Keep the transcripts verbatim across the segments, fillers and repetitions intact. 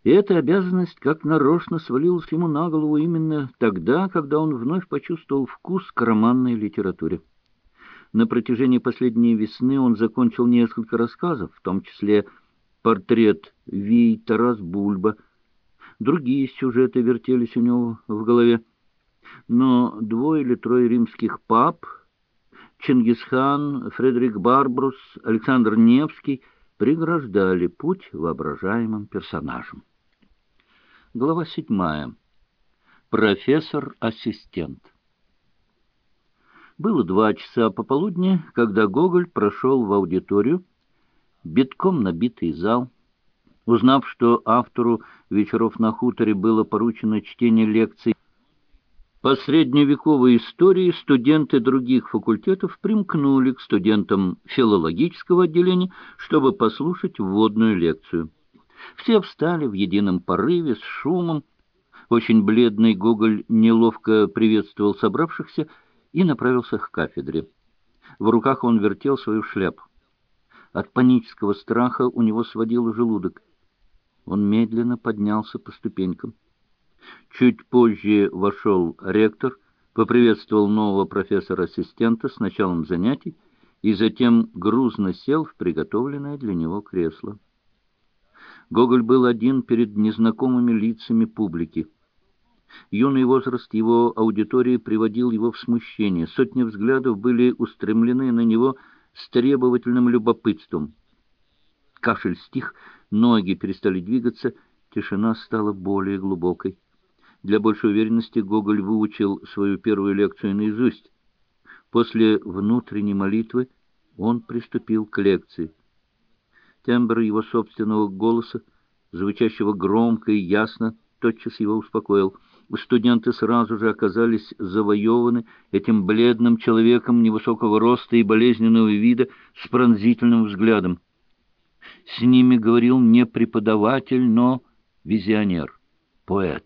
И эта обязанность как нарочно свалилась ему на голову именно тогда, когда он вновь почувствовал вкус к романной литературе. На протяжении последней весны он закончил несколько рассказов, в том числе «Портрет Вий», «Тарас Бульба». Другие сюжеты вертелись у него в голове. Но двое или трое римских пап, Чингисхан, Фредерик Барбарус, Александр Невский преграждали путь воображаемым персонажам. Глава седьмая. Профессор-ассистент. Было два часа пополудни, когда Гоголь прошел в аудиторию, битком набитый зал. Узнав, что автору «Вечеров на хуторе» было поручено чтение лекций по средневековой истории, студенты других факультетов примкнули к студентам филологического отделения, чтобы послушать вводную лекцию. Все встали в едином порыве с шумом. Очень бледный Гоголь неловко приветствовал собравшихся и направился к кафедре. В руках он вертел свою шляпу. От панического страха у него сводило желудок. Он медленно поднялся по ступенькам. Чуть позже вошел ректор, поприветствовал нового профессора-ассистента с началом занятий и затем грузно сел в приготовленное для него кресло. Гоголь был один перед незнакомыми лицами публики. Юный возраст его аудитории приводил его в смущение. Сотни взглядов были устремлены на него с требовательным любопытством. Кашель стих, ноги перестали двигаться, тишина стала более глубокой. Для большей уверенности Гоголь выучил свою первую лекцию наизусть. После внутренней молитвы он приступил к лекции. Тембр его собственного голоса, звучащего громко и ясно, тотчас его успокоил. Студенты сразу же оказались завоеваны этим бледным человеком невысокого роста и болезненного вида с пронзительным взглядом. С ними говорил не преподаватель, но визионер, поэт.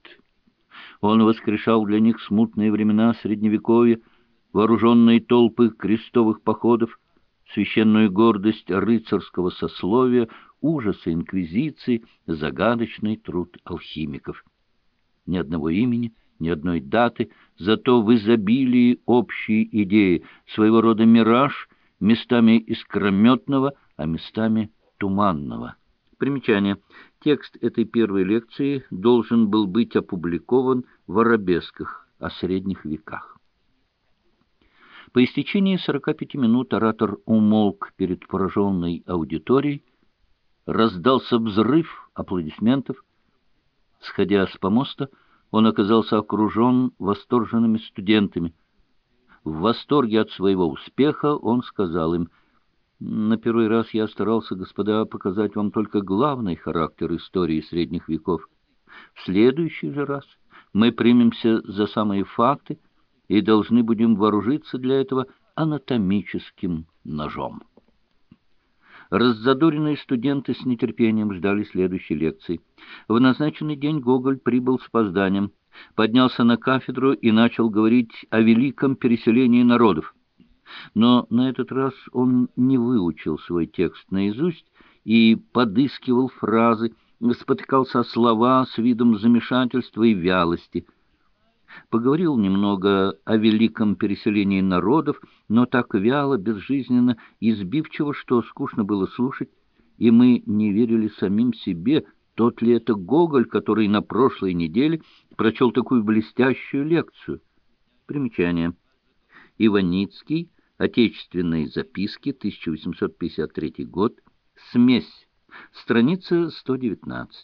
Он воскрешал для них смутные времена Средневековья, вооруженные толпы крестовых походов, священную гордость рыцарского сословия, ужасы инквизиции, загадочный труд алхимиков. Ни одного имени, ни одной даты, зато в изобилии общей идеи, своего рода мираж, местами искрометного, а местами туманного. Примечание. Текст этой первой лекции должен был быть опубликован в «Арабесках» о средних веках. По истечении сорока пяти минут оратор умолк перед пораженной аудиторией. Раздался взрыв аплодисментов. Сходя с помоста, он оказался окружен восторженными студентами. В восторге от своего успеха он сказал им: «На первый раз я старался, господа, показать вам только главный характер истории средних веков. В следующий же раз мы примемся за самые факты и должны будем вооружиться для этого анатомическим ножом». Раззадоренные студенты с нетерпением ждали следующей лекции. В назначенный день Гоголь прибыл с опозданием, поднялся на кафедру и начал говорить о великом переселении народов. Но на этот раз он не выучил свой текст наизусть и подыскивал фразы, спотыкался о слова с видом замешательства и вялости. Поговорил немного о великом переселении народов, но так вяло, безжизненно и сбивчиво, что скучно было слушать, и мы не верили самим себе, тот ли это Гоголь, который на прошлой неделе прочел такую блестящую лекцию. Примечание. Иваницкий. Отечественные записки. тысяча восемьсот пятьдесят третий год. Смесь. Страница сто девятнадцать.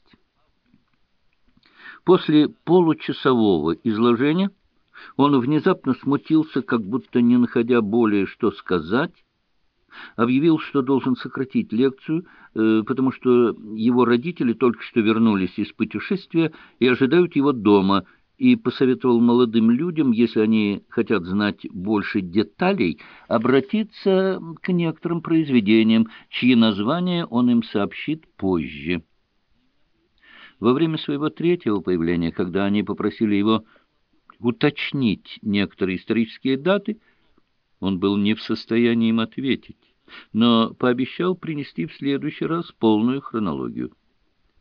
После получасового изложения он внезапно смутился, как будто не находя более что сказать, объявил, что должен сократить лекцию, э, потому что его родители только что вернулись из путешествия и ожидают его дома, и посоветовал молодым людям, если они хотят знать больше деталей, обратиться к некоторым произведениям, чьи названия он им сообщит позже. Во время своего третьего появления, когда они попросили его уточнить некоторые исторические даты, он был не в состоянии им ответить, но пообещал принести в следующий раз полную хронологию.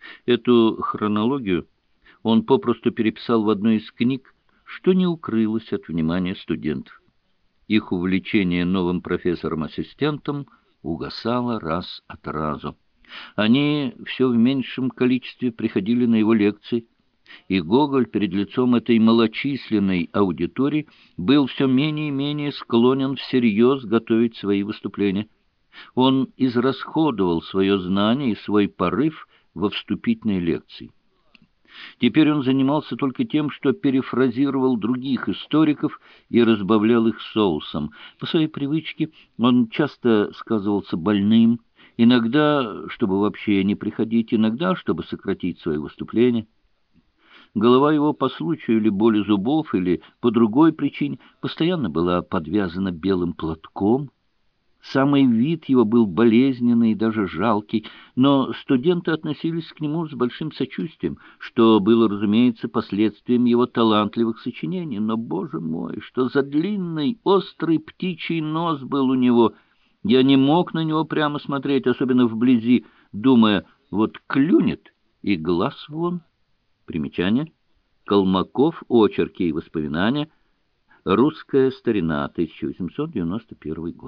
Эту хронологию он попросту переписал в одной из книг, что не укрылось от внимания студентов. Их увлечение новым профессором-ассистентом угасало раз от разу. Они все в меньшем количестве приходили на его лекции, и Гоголь перед лицом этой малочисленной аудитории был все менее и менее склонен всерьез готовить свои выступления. Он израсходовал свое знание и свой порыв во вступительной лекции. Теперь он занимался только тем, что перефразировал других историков и разбавлял их соусом. По своей привычке он часто сказывался больным, иногда, чтобы вообще не приходить, иногда, чтобы сократить свои выступления. Голова его по случаю или боли зубов, или по другой причине постоянно была подвязана белым платком. Самый вид его был болезненный и даже жалкий, но студенты относились к нему с большим сочувствием, что было, разумеется, последствием его талантливых сочинений. Но, боже мой, что за длинный, острый птичий нос был у него! Я не мог на него прямо смотреть, особенно вблизи, думая, вот клюнет и глаз вон. Примечание. Колмаков. Очерки и воспоминания. Русская старина. тысяча восемьсот девяносто первый год.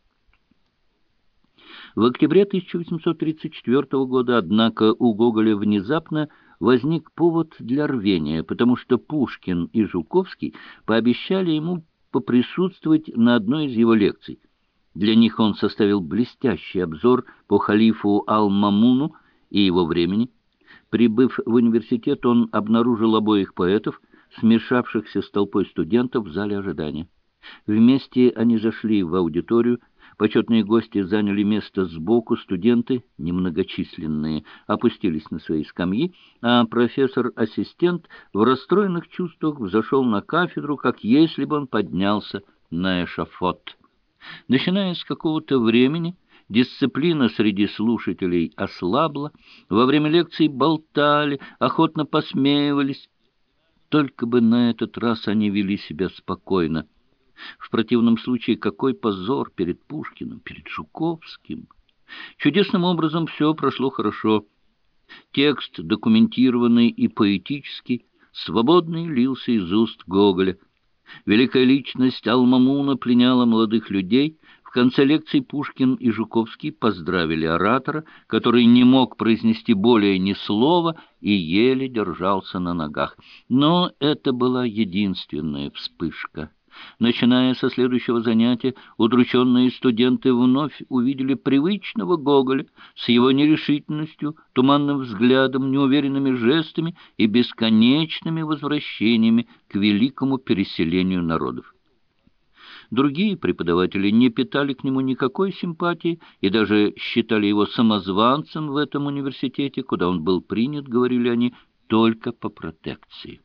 В октябре тысяча восемьсот тридцать четвёртого года, однако, у Гоголя внезапно возник повод для рвения, потому что Пушкин и Жуковский пообещали ему поприсутствовать на одной из его лекций. Для них он составил блестящий обзор по халифу Ал-Мамуну и его времени. Прибыв в университет, он обнаружил обоих поэтов, смешавшихся с толпой студентов в зале ожидания. Вместе они зашли в аудиторию. Почетные гости заняли место сбоку, студенты, немногочисленные, опустились на свои скамьи, а профессор-ассистент в расстроенных чувствах взошел на кафедру, как если бы он поднялся на эшафот. Начиная с какого-то времени, дисциплина среди слушателей ослабла, во время лекций болтали, охотно посмеивались. Только бы на этот раз они вели себя спокойно. В противном случае какой позор перед Пушкиным, перед Жуковским. Чудесным образом все прошло хорошо. Текст, документированный и поэтический, свободный лился из уст Гоголя. Великая личность Ал-Мамуна пленяла молодых людей. В конце лекции Пушкин и Жуковский поздравили оратора, который не мог произнести более ни слова и еле держался на ногах. Но это была единственная вспышка. Начиная со следующего занятия, удрученные студенты вновь увидели привычного Гоголя с его нерешительностью, туманным взглядом, неуверенными жестами и бесконечными возвращениями к великому переселению народов. Другие преподаватели не питали к нему никакой симпатии и даже считали его самозванцем в этом университете, куда он был принят, говорили они, только по протекции.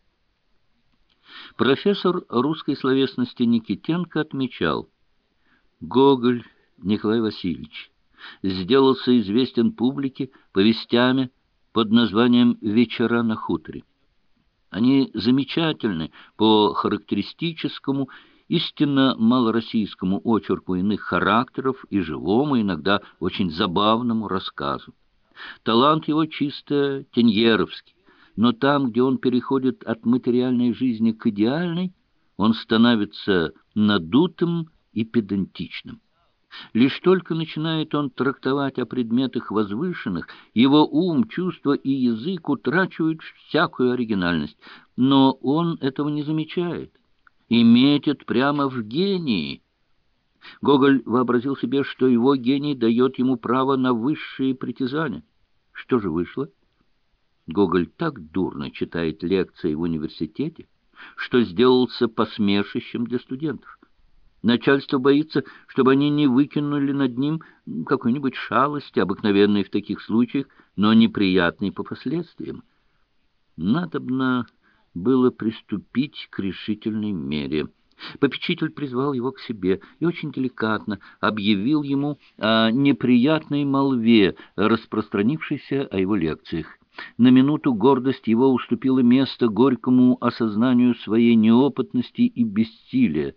Профессор русской словесности Никитенко отмечал: Гоголь Николай Васильевич сделался известен публике повестями под названием «Вечера на хуторе». Они замечательны по характеристическому, истинно малороссийскому очерку иных характеров и живому, иногда очень забавному рассказу. Талант его чисто теньеровский. Но там, где он переходит от материальной жизни к идеальной, он становится надутым и педантичным. Лишь только начинает он трактовать о предметах возвышенных, его ум, чувства и язык утрачивают всякую оригинальность. Но он этого не замечает и метит прямо в гении. Гоголь вообразил себе, что его гений дает ему право на высшие притязания. Что же вышло? Гоголь так дурно читает лекции в университете, что сделался посмешищем для студентов. Начальство боится, чтобы они не выкинули над ним какой-нибудь шалости, обыкновенной в таких случаях, но неприятной по последствиям. Надобно было приступить к решительной мере. Попечитель призвал его к себе и очень деликатно объявил ему о неприятной молве, распространившейся о его лекциях. На минуту гордость его уступила место горькому осознанию своей неопытности и бессилия.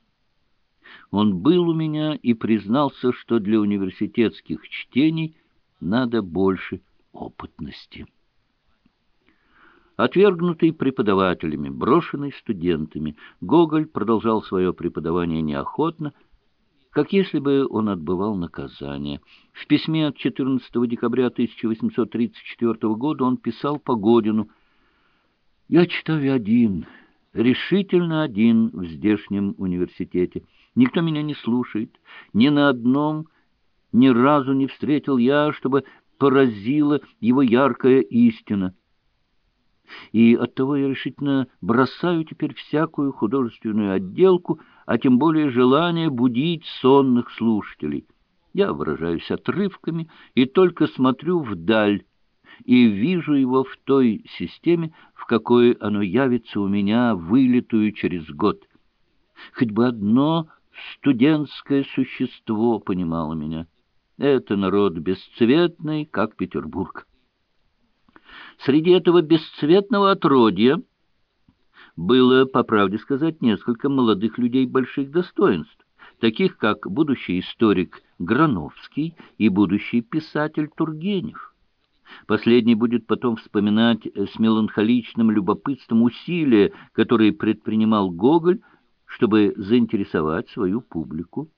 Он был у меня и признался, что для университетских чтений надо больше опытности. Отвергнутый преподавателями, брошенный студентами, Гоголь продолжал свое преподавание неохотно, как если бы он отбывал наказание. В письме от четырнадцатого декабря тысяча восемьсот тридцать четвёртого года он писал Погодину: «Я читаю один, решительно один в здешнем университете. Никто меня не слушает. Ни на одном ни разу не встретил я, чтобы поразила его яркая истина. И оттого я решительно бросаю теперь всякую художественную отделку, а тем более желание будить сонных слушателей. Я выражаюсь отрывками и только смотрю вдаль, и вижу его в той системе, в какой оно явится у меня, вылитую через год. Хоть бы одно студентское существо понимало меня. Это народ бесцветный, как Петербург». Среди этого бесцветного отродья было, по правде сказать, несколько молодых людей больших достоинств, таких как будущий историк Грановский и будущий писатель Тургенев. Последний будет потом вспоминать с меланхоличным любопытством усилия, которые предпринимал Гоголь, чтобы заинтересовать свою публику.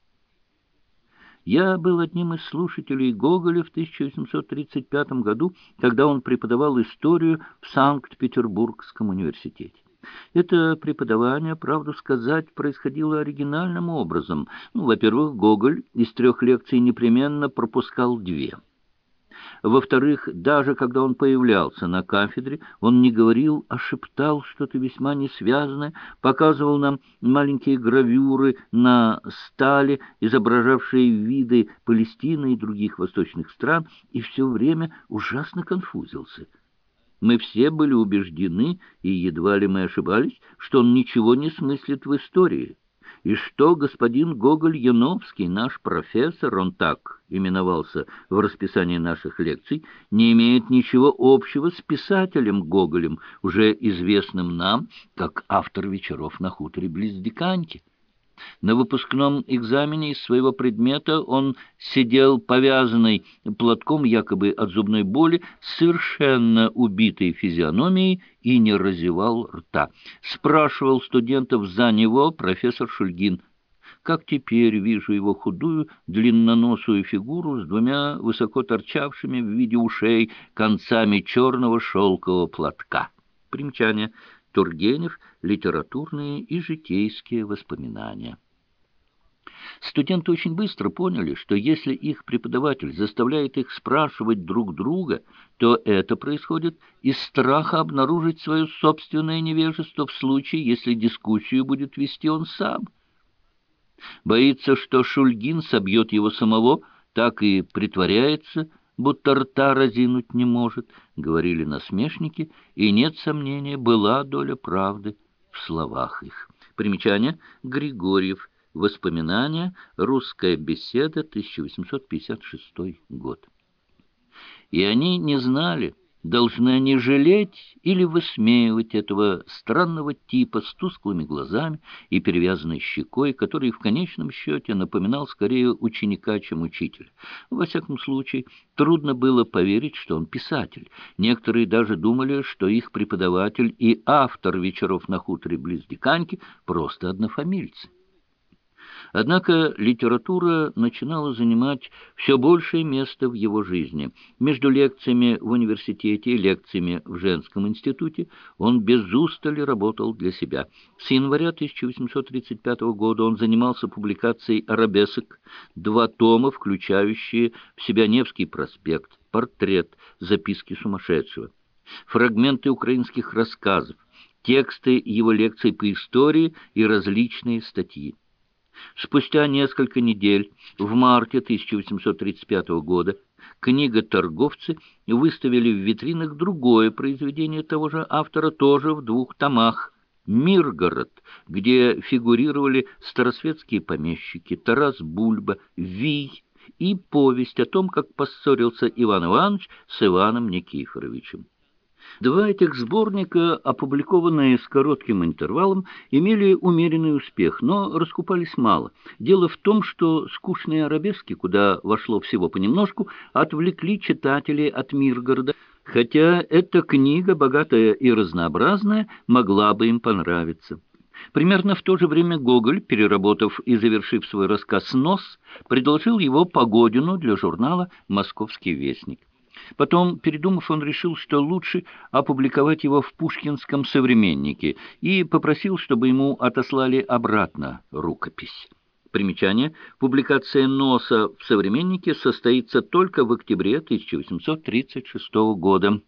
Я был одним из слушателей Гоголя в тысяча восемьсот тридцать пятом году, когда он преподавал историю в Санкт-Петербургском университете. Это преподавание, правду сказать, происходило оригинальным образом. Ну, во-первых, Гоголь из трех лекций непременно пропускал две. Во-вторых, даже когда он появлялся на кафедре, он не говорил, а шептал что-то весьма несвязное, показывал нам маленькие гравюры на стали, изображавшие виды Палестины и других восточных стран, и все время ужасно конфузился. Мы все были убеждены, и едва ли мы ошибались, что он ничего не смыслит в истории, и что господин Гоголь-Яновский, наш профессор, он так именовался в расписании наших лекций, не имеет ничего общего с писателем Гоголем, уже известным нам как автор «Вечеров на хуторе близ Диканьки». На выпускном экзамене из своего предмета он сидел повязанный платком якобы от зубной боли, с совершенно убитой физиономией, и не разевал рта. Спрашивал студентов за него профессор Шульгин. Как теперь вижу его худую, длинноносую фигуру с двумя высоко торчавшими в виде ушей концами черного шелкового платка. Примечание. Тургенев. Литературные и житейские воспоминания. Студенты очень быстро поняли, что если их преподаватель заставляет их спрашивать друг друга, то это происходит из страха обнаружить свое собственное невежество в случае, если дискуссию будет вести он сам. Боится, что Шульгин собьет его самого, так и притворяется, будто рта разинуть не может, говорили насмешники, и, нет сомнения, была доля правды в словах их. Примечание. Григорьев. Воспоминания. Русская беседа. тысяча восемьсот пятьдесят шестой год. И они не знали, должны они жалеть или высмеивать этого странного типа с тусклыми глазами и перевязанной щекой, который в конечном счете напоминал скорее ученика, чем учителя. Во всяком случае, трудно было поверить, что он писатель. Некоторые даже думали, что их преподаватель и автор «Вечеров на хуторе близ Диканьки» просто однофамильцы. Однако литература начинала занимать все большее место в его жизни. Между лекциями в университете и лекциями в женском институте он без устали работал для себя. С января тысяча восемьсот тридцать пятого года он занимался публикацией арабесок, два тома, включающие в себя Невский проспект, портрет, записки сумасшедшего, фрагменты украинских рассказов, тексты его лекций по истории и различные статьи. Спустя несколько недель, в марте тысяча восемьсот тридцать пятого года, книга-торговцы выставили в витринах другое произведение того же автора, тоже в двух томах, «Миргород», где фигурировали старосветские помещики, Тарас Бульба, Вий и повесть о том, как поссорился Иван Иванович с Иваном Никифоровичем. Два этих сборника, опубликованные с коротким интервалом, имели умеренный успех, но раскупались мало. Дело в том, что скучные арабески, куда вошло всего понемножку, отвлекли читателей от Миргорода, Хотя эта книга, богатая и разнообразная, могла бы им понравиться. Примерно в то же время Гоголь, переработав и завершив свой рассказ «Снос», предложил его Погодину для журнала «Московский вестник». Потом, передумав, он решил, что лучше опубликовать его в «Пушкинском современнике» и попросил, чтобы ему отослали обратно рукопись. Примечание. Публикация «Носа» в «Современнике» состоится только в октябре тысяча восемьсот тридцать шестого года.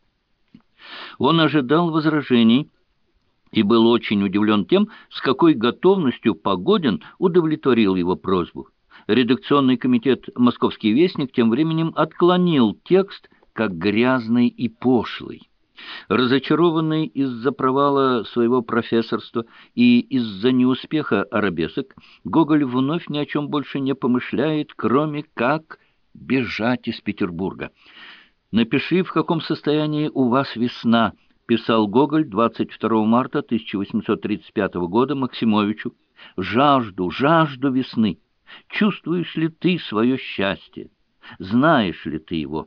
Он ожидал возражений и был очень удивлен тем, с какой готовностью Погодин удовлетворил его просьбу. Редакционный комитет «Московский вестник» тем временем отклонил текст как грязный и пошлый. Разочарованный из-за провала своего профессорства и из-за неуспеха арабесок, Гоголь вновь ни о чем больше не помышляет, кроме как бежать из Петербурга. «Напиши, в каком состоянии у вас весна», — писал Гоголь двадцать второго марта тысяча восемьсот тридцать пятого года Максимовичу. «Жажду, жажду весны. Чувствуешь ли ты свое счастье? Знаешь ли ты его?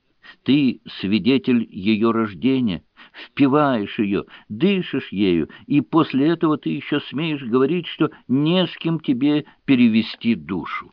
Ты свидетель ее рождения, впиваешь ее, дышишь ею, и после этого ты еще смеешь говорить, что не с кем тебе перевести душу».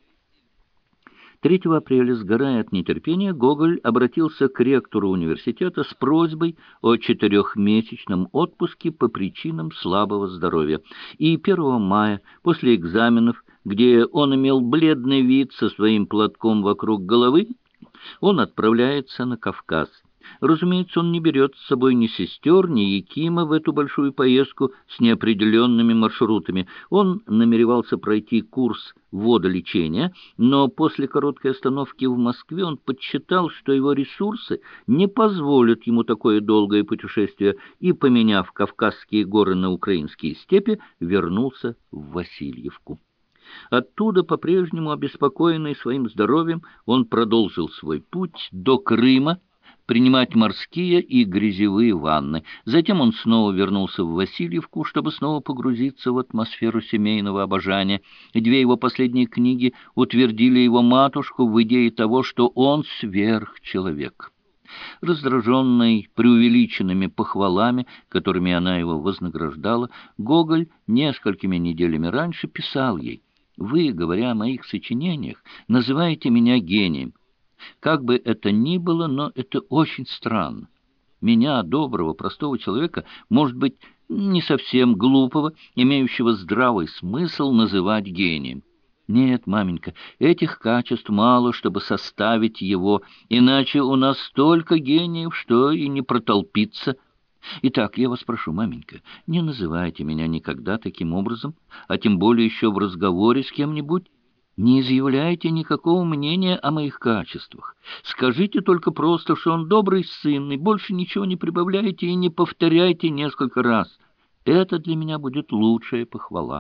третьего апреля, сгорая от нетерпения, Гоголь обратился к ректору университета с просьбой о четырехмесячном отпуске по причинам слабого здоровья. И первого мая, после экзаменов, где он имел бледный вид со своим платком вокруг головы, он отправляется на Кавказ. Разумеется, он не берет с собой ни сестер, ни Якима в эту большую поездку с неопределенными маршрутами. Он намеревался пройти курс водолечения, но после короткой остановки в Москве он подсчитал, что его ресурсы не позволят ему такое долгое путешествие, и, поменяв Кавказские горы на украинские степи, вернулся в Васильевку. Оттуда, по-прежнему обеспокоенный своим здоровьем, он продолжил свой путь до Крыма, принимать морские и грязевые ванны. Затем он снова вернулся в Васильевку, чтобы снова погрузиться в атмосферу семейного обожания. Две его последние книги утвердили его матушку в идее того, что он сверхчеловек. Раздраженный преувеличенными похвалами, которыми она его вознаграждала, Гоголь несколькими неделями раньше писал ей: «Вы, говоря о моих сочинениях, называете меня гением. Как бы это ни было, но это очень странно. Меня, доброго, простого человека, может быть, не совсем глупого, имеющего здравый смысл, называть гением. Нет, маменька, этих качеств мало, чтобы составить его, иначе у нас столько гениев, что и не протолпиться. Итак, я вас прошу, маменька, не называйте меня никогда таким образом, а тем более еще в разговоре с кем-нибудь. Не изъявляйте никакого мнения о моих качествах. Скажите только просто, что он добрый сын, и больше ничего не прибавляйте и не повторяйте несколько раз. Это для меня будет лучшая похвала.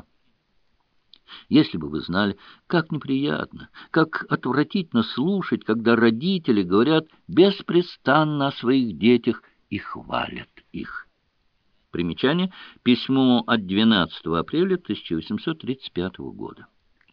Если бы вы знали, как неприятно, как отвратительно слушать, когда родители говорят беспрестанно о своих детях и хвалят их». Примечание. Письмо от двенадцатого апреля тысяча восемьсот тридцать пятого года.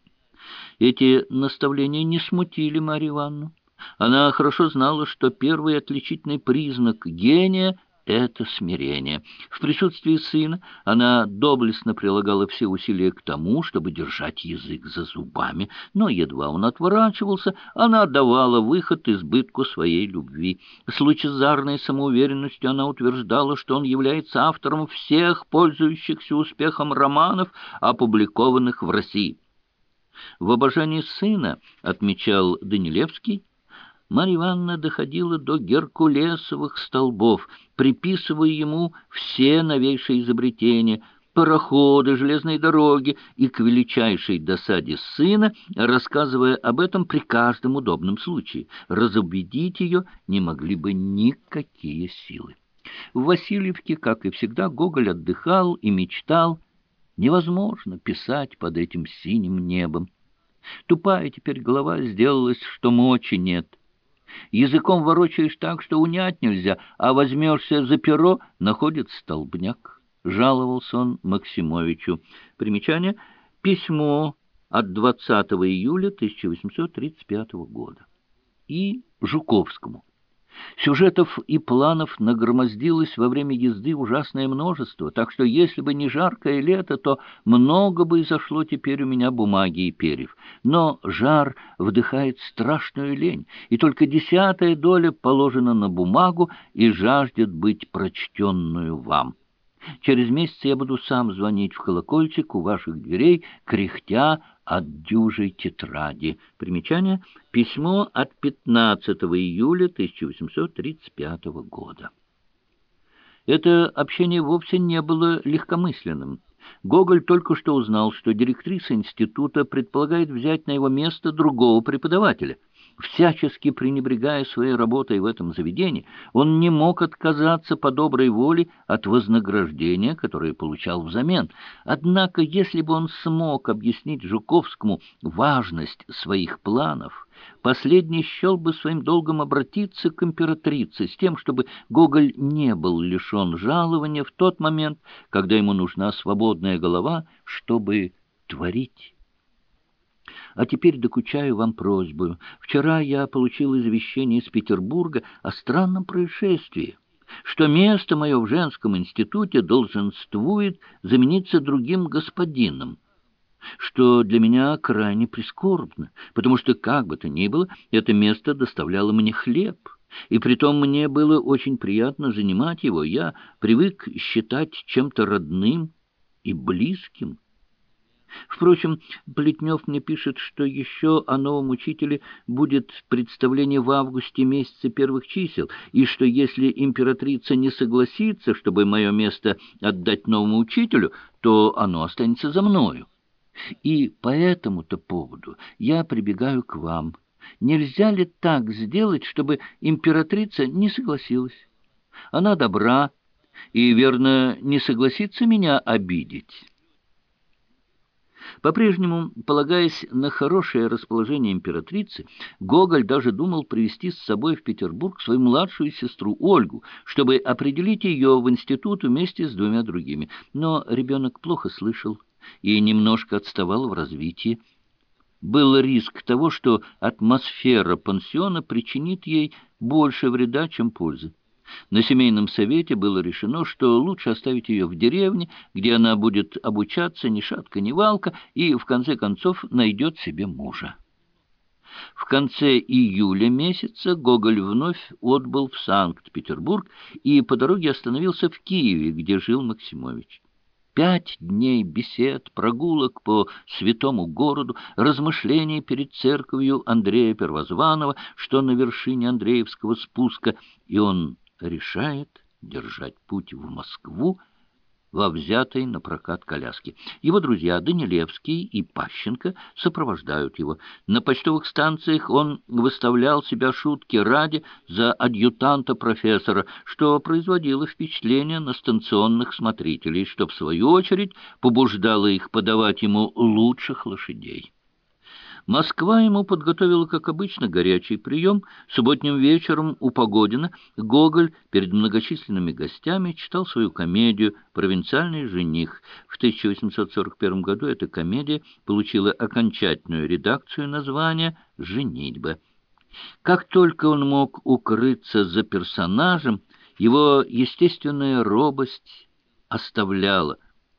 Эти наставления не смутили Марью Ивановну. Она хорошо знала, что первый отличительный признак гения — это смирение. В присутствии сына она доблестно прилагала все усилия к тому, чтобы держать язык за зубами, но едва он отворачивался, она давала выход избытку своей любви. С лучезарной самоуверенностью она утверждала, что он является автором всех пользующихся успехом романов, опубликованных в России. В обожании сына, отмечал Данилевский, Марья Ивановна доходила до геркулесовых столбов, приписывая ему все новейшие изобретения, пароходы, железные дороги, и к величайшей досаде сына, рассказывая об этом при каждом удобном случае. Разубедить ее не могли бы никакие силы. В Васильевке, как и всегда, Гоголь отдыхал и мечтал. Невозможно писать под этим синим небом. Тупая теперь голова сделалась, что мочи нет. Языком ворочаешь так, что унять нельзя, а возьмешься за перо — находит столбняк. Жаловался он Максимовичу. Примечание. Письмо от двадцатого июля тысяча восемьсот тридцать пятого года. И Жуковскому. Сюжетов и планов нагромоздилось во время езды ужасное множество, так что если бы не жаркое лето, то много бы изошло теперь у меня бумаги и перьев. Но жар вдыхает страшную лень, и только десятая доля положена на бумагу и жаждет быть прочтенную вам. Через месяц я буду сам звонить в колокольчик у ваших дверей, кряхтя от дюжей тетради. Примечание. Письмо от пятнадцатого июля тысяча восемьсот тридцать пятого года. Это общение вовсе не было легкомысленным. Гоголь только что узнал, что директриса института предполагает взять на его место другого преподавателя. Всячески пренебрегая своей работой в этом заведении, он не мог отказаться по доброй воле от вознаграждения, которое получал взамен. Однако, если бы он смог объяснить Жуковскому важность своих планов, последний счел бы своим долгом обратиться к императрице с тем, чтобы Гоголь не был лишен жалования в тот момент, когда ему нужна свободная голова, чтобы творить. А теперь докучаю вам просьбу. Вчера я получил извещение из Петербурга о странном происшествии, что место мое в женском институте долженствует замениться другим господином, что для меня крайне прискорбно, потому что, как бы то ни было, это место доставляло мне хлеб, и притом мне было очень приятно занимать его. Я привык считать чем-то родным и близким. Впрочем, Плетнев мне пишет, что еще о новом учителе будет представление в августе месяце первых чисел, и что если императрица не согласится, чтобы мое место отдать новому учителю, то оно останется за мною. И по этому-то поводу я прибегаю к вам. Нельзя ли так сделать, чтобы императрица не согласилась? Она добра и, верно, не согласится меня обидеть. По-прежнему, полагаясь на хорошее расположение императрицы, Гоголь даже думал привезти с собой в Петербург свою младшую сестру Ольгу, чтобы определить ее в институт вместе с двумя другими. Но ребенок плохо слышал и немножко отставал в развитии. Был риск того, что атмосфера пансиона причинит ей больше вреда, чем пользы. На семейном совете было решено, что лучше оставить ее в деревне, где она будет обучаться ни шатка, ни валка, и в конце концов найдет себе мужа. В конце июля месяца Гоголь вновь отбыл в Санкт-Петербург и по дороге остановился в Киеве, где жил Максимович. Пять дней бесед, прогулок по святому городу, размышлений перед церковью Андрея Первозванного, что на вершине Андреевского спуска, и он решает держать путь в Москву во взятой на прокат коляске. Его друзья Данилевский и Пащенко сопровождают его. На почтовых станциях он выставлял себя шутки ради за адъютанта профессора, что производило впечатление на станционных смотрителей, что, в свою очередь, побуждало их подавать ему лучших лошадей. Москва ему подготовила, как обычно, горячий прием. Субботним вечером у Погодина Гоголь перед многочисленными гостями читал свою комедию «Провинциальный жених». В тысяча восемьсот сорок первом году эта комедия получила окончательную редакцию названия «Женитьба». Как только он мог укрыться за персонажем, его естественная робость оставляла.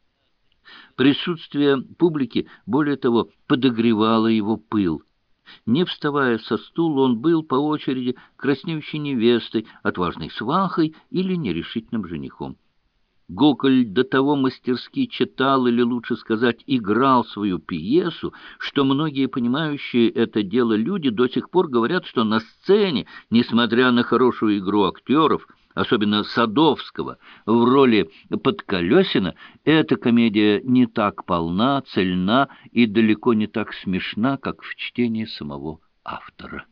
Присутствие публики, более того, подогревало его пыл. Не вставая со стула, он был по очереди краснеющей невестой, отважной свахой или нерешительным женихом. Гоголь до того мастерски читал, или, лучше сказать, играл свою пьесу, что многие понимающие это дело люди до сих пор говорят, что на сцене, несмотря на хорошую игру актеров, особенно Садовского, в роли Подколесина, эта комедия не так полна, цельна и далеко не так смешна, как в чтении самого автора.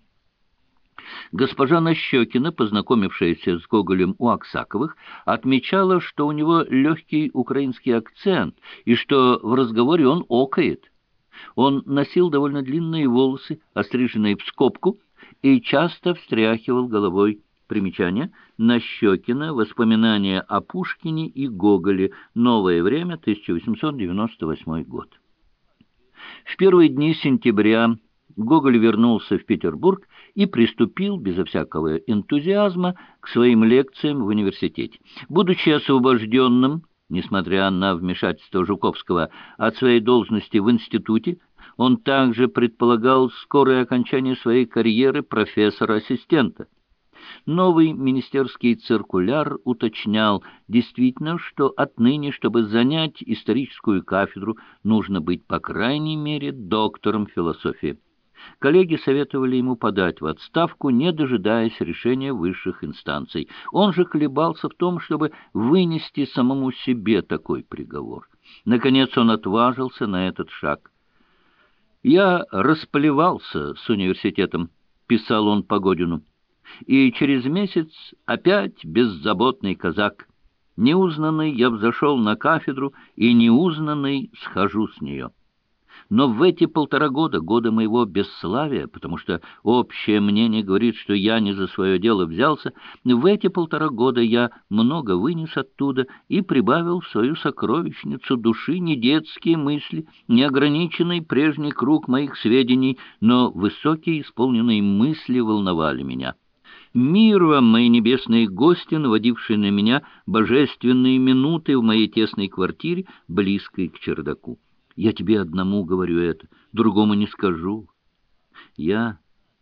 Госпожа Нащекина, познакомившаяся с Гоголем у Аксаковых, отмечала, что у него легкий украинский акцент и что в разговоре он окает. Он носил довольно длинные волосы, остриженные в скобку, и часто встряхивал головой. Примечание. Нащекина. Воспоминания о Пушкине и Гоголе. Новое время. тысяча восемьсот девяносто восьмой год. В первые дни сентября Гоголь вернулся в Петербург и приступил безо всякого энтузиазма к своим лекциям в университете. Будучи освобожденным, несмотря на вмешательство Жуковского, от своей должности в институте, он также предполагал скорое окончание своей карьеры профессора-ассистента. Новый министерский циркуляр уточнял действительно, что отныне, чтобы занять историческую кафедру, нужно быть, по крайней мере, доктором философии. Коллеги советовали ему подать в отставку, не дожидаясь решения высших инстанций. Он же колебался в том, чтобы вынести самому себе такой приговор. Наконец он отважился на этот шаг. «Я расплевался с университетом», — писал он Погодину, «и через месяц опять беззаботный казак. Неузнанный я взошел на кафедру, и неузнанный схожу с нее». Но в эти полтора года, года моего бесславия, потому что общее мнение говорит, что я не за свое дело взялся, в эти полтора года я много вынес оттуда и прибавил в свою сокровищницу души не детские мысли, не ограниченный прежний круг моих сведений, но высокие исполненные мысли волновали меня. Мир вам, мои небесные гости, наводившие на меня божественные минуты в моей тесной квартире, близкой к чердаку. Я тебе одному говорю это, другому не скажу. Я...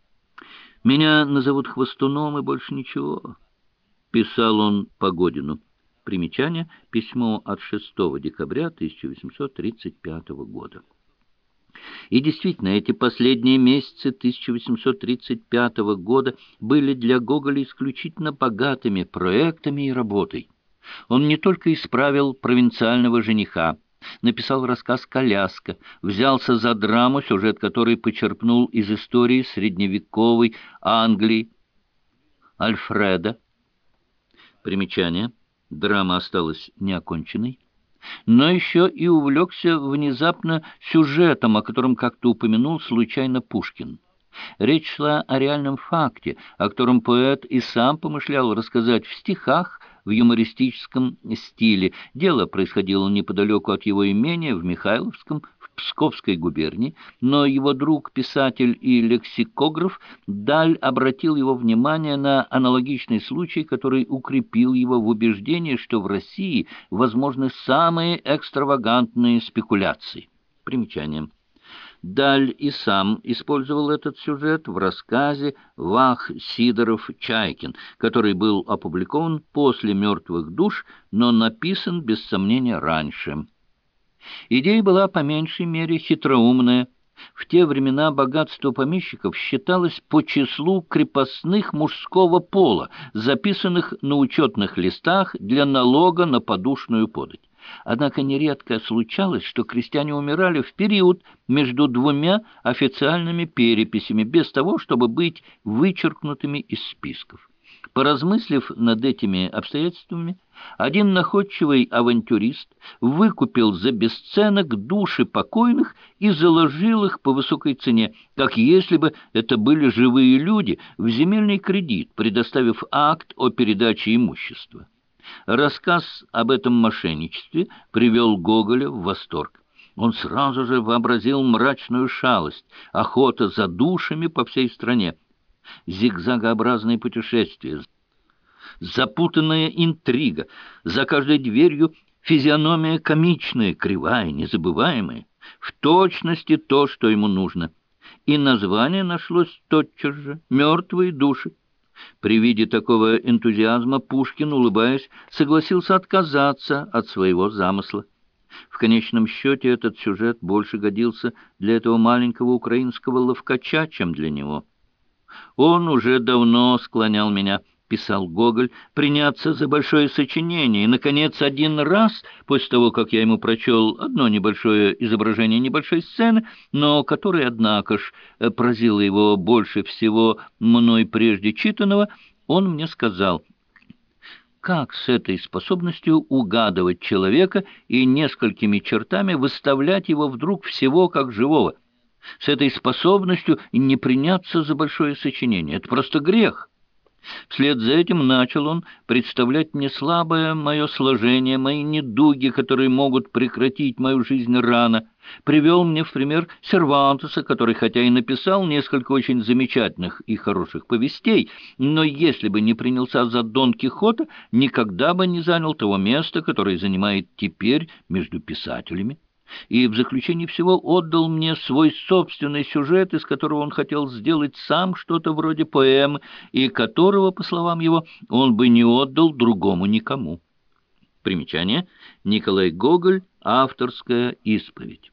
Меня назовут хвостуном и больше ничего, — писал он Погодину. Примечание. Письмо от шестого декабря тысяча восемьсот тридцать пятого года. И действительно, эти последние месяцы тысяча восемьсот тридцать пятого года были для Гоголя исключительно богатыми проектами и работой. Он не только исправил провинциального жениха, написал рассказ «Коляска», взялся за драму, сюжет которой почерпнул из истории средневековой Англии Альфреда. Примечание. Драма осталась неоконченной. Но еще и увлекся внезапно сюжетом, о котором как-то упомянул случайно Пушкин. Речь шла о реальном факте, о котором поэт и сам помышлял рассказать в стихах, в юмористическом стиле. Дело происходило неподалеку от его имения в Михайловском, в Псковской губернии, но его друг, писатель и лексикограф Даль обратил его внимание на аналогичный случай, который укрепил его в убеждении, что в России возможны самые экстравагантные спекуляции. Примечание. Даль и сам использовал этот сюжет в рассказе «Вах, Сидоров, Чайкин», который был опубликован после «Мертвых душ», но написан, без сомнения, раньше. Идея была по меньшей мере хитроумная. В те времена богатство помещиков считалось по числу крепостных мужского пола, записанных на учетных листах для налога на подушную подать. Однако нередко случалось, что крестьяне умирали в период между двумя официальными переписями, без того, чтобы быть вычеркнутыми из списков. Поразмыслив над этими обстоятельствами, один находчивый авантюрист выкупил за бесценок души покойных и заложил их по высокой цене, как если бы это были живые люди, в земельный кредит, предоставив акт о передаче имущества. Рассказ об этом мошенничестве привел Гоголя в восторг. Он сразу же вообразил мрачную шалость, охота за душами по всей стране, зигзагообразные путешествия, запутанная интрига, за каждой дверью физиономия комичная, кривая, незабываемая, в точности то, что ему нужно. И название нашлось тотчас же — «Мертвые души». При виде такого энтузиазма Пушкин, улыбаясь, согласился отказаться от своего замысла. В конечном счете этот сюжет больше годился для этого маленького украинского ловкача, чем для него. «Он уже давно склонял меня», — писал Гоголь, — «приняться за большое сочинение, и, наконец, один раз, после того, как я ему прочел одно небольшое изображение небольшой сцены, но которое, однако ж, поразило его больше всего мной прежде читанного, он мне сказал: как с этой способностью угадывать человека и несколькими чертами выставлять его вдруг всего как живого? С этой способностью не приняться за большое сочинение — это просто грех. Вслед за этим начал он представлять мне слабое мое сложение, мои недуги, которые могут прекратить мою жизнь рано. Привел мне в пример Сервантеса, который хотя и написал несколько очень замечательных и хороших повестей, но если бы не принялся за Дон Кихота, никогда бы не занял того места, которое занимает теперь между писателями. И в заключении всего отдал мне свой собственный сюжет, из которого он хотел сделать сам что-то вроде поэмы, и которого, по словам его, он бы не отдал другому никому. Примечание. Николай Гоголь. Авторская исповедь.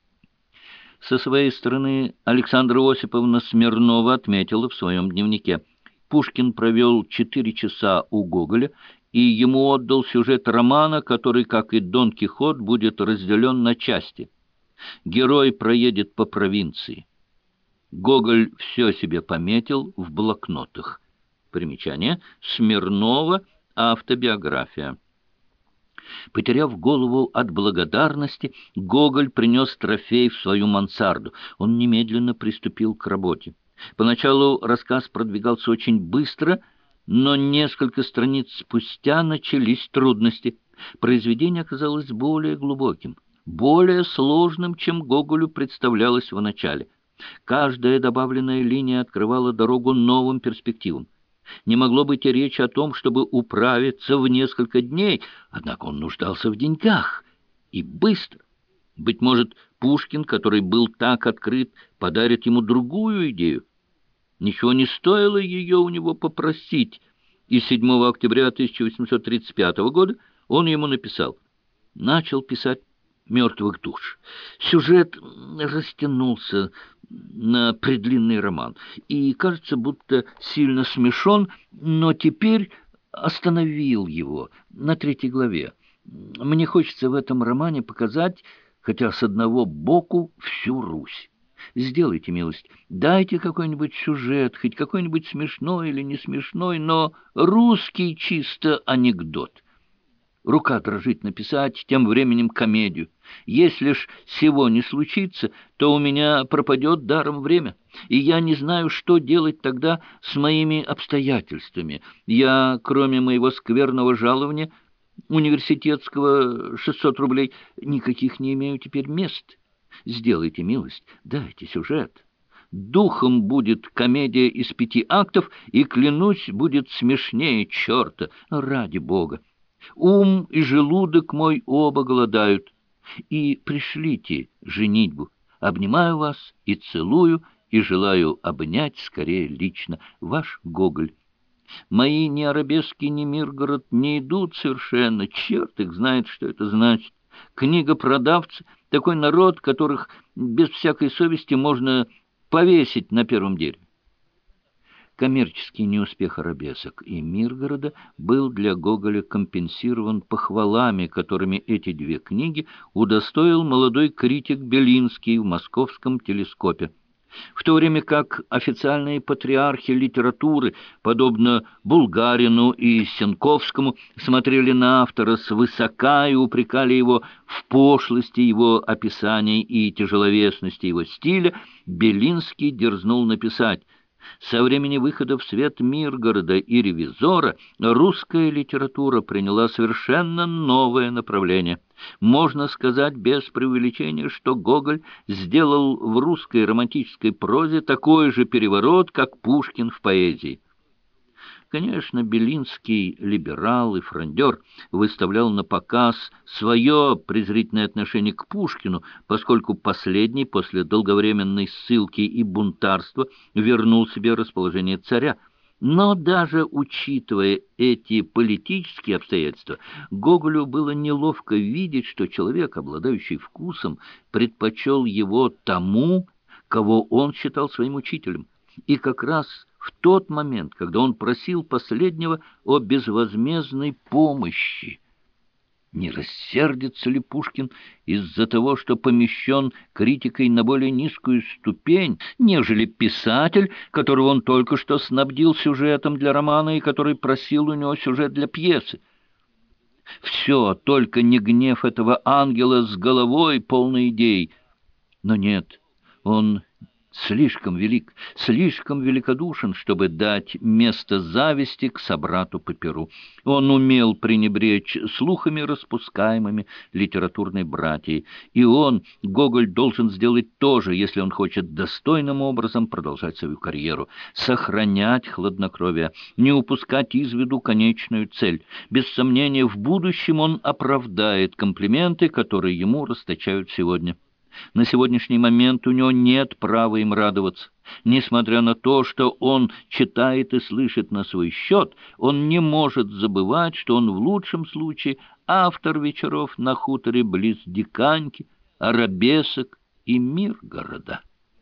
Со своей стороны Александра Осиповна Смирнова отметила в своем дневнике: Пушкин провел четыре часа у Гоголя, и ему отдал сюжет романа, который, как и Дон Кихот, будет разделен на части. Герой проедет по провинции. Гоголь все себе пометил в блокнотах. Примечание. Смирнова. Автобиография. Потеряв голову от благодарности, Гоголь принес трофей в свою мансарду. Он немедленно приступил к работе. Поначалу рассказ продвигался очень быстро, но несколько страниц спустя начались трудности. Произведение оказалось более глубоким, более сложным, чем Гоголю представлялось в начале. Каждая добавленная линия открывала дорогу новым перспективам. Не могло быть и речи о том, чтобы управиться в несколько дней, однако он нуждался в деньгах, и быстро. Быть может, Пушкин, который был так открыт, подарит ему другую идею. Ничего не стоило ее у него попросить, и седьмого октября тысяча восемьсот тридцать пятого года он ему написал: «Начал писать «Мертвых душ». Сюжет растянулся на предлинный роман, и кажется, будто сильно смешон, но теперь остановил его на третьей главе. Мне хочется в этом романе показать, хотя с одного боку, всю Русь. Сделайте милость, дайте какой-нибудь сюжет, хоть какой-нибудь смешной или не смешной, но русский чисто анекдот. Рука дрожит написать тем временем комедию. Если ж сего не случится, то у меня пропадет даром время, и я не знаю, что делать тогда с моими обстоятельствами. Я, кроме моего скверного жалования, университетского шестьсот рублей, никаких не имею теперь мест. Сделайте милость, дайте сюжет. Духом будет комедия из пяти актов, и, клянусь, будет смешнее черта, ради Бога. Ум и желудок мой оба голодают. И пришлите женитьбу. Обнимаю вас и целую, и желаю обнять скорее лично. Ваш Гоголь. Мои ни арабески, ни Миргород не идут совершенно. Черт их знает, что это значит. Книгопродавцы — такой народ, которых без всякой совести можно повесить на первом дереве. Коммерческий неуспех арабесок и Миргорода был для Гоголя компенсирован похвалами, которыми эти две книги удостоил молодой критик Белинский в «Московском телескопе». В то время как официальные патриархи литературы, подобно Булгарину и Сенковскому, смотрели на автора свысока и упрекали его в пошлости его описаний и тяжеловесности его стиля, Белинский дерзнул написать: «Со времени выхода в свет Миргорода и Ревизора русская литература приняла совершенно новое направление. Можно сказать без преувеличения, что Гоголь сделал в русской романтической прозе такой же переворот, как Пушкин в поэзии». Конечно, Белинский, либерал и фрондер, выставлял на показ свое презрительное отношение к Пушкину, поскольку последний после долговременной ссылки и бунтарства вернул себе расположение царя. Но даже учитывая эти политические обстоятельства, Гоголю было неловко видеть, что человек, обладающий вкусом, предпочел его тому, кого он считал своим учителем. И как раз в тот момент, когда он просил последнего о безвозмездной помощи. Не рассердится ли Пушкин из-за того, что помещен критикой на более низкую ступень, нежели писатель, которого он только что снабдил сюжетом для романа и который просил у него сюжет для пьесы? Все, только не гнев этого ангела с головой, полной идей. Но нет, он слишком велик, слишком великодушен, чтобы дать место зависти к собрату по перу. Он умел пренебречь слухами, распускаемыми литературной братьей, и он, Гоголь, должен сделать то же, если он хочет достойным образом продолжать свою карьеру, сохранять хладнокровие, не упускать из виду конечную цель. Без сомнения, в будущем он оправдает комплименты, которые ему расточают сегодня. На сегодняшний момент у него нет права им радоваться. Несмотря на то, что он читает и слышит на свой счет, он не может забывать, что он в лучшем случае автор вечеров на хуторе близ Диканьки, арабесок и Миргорода.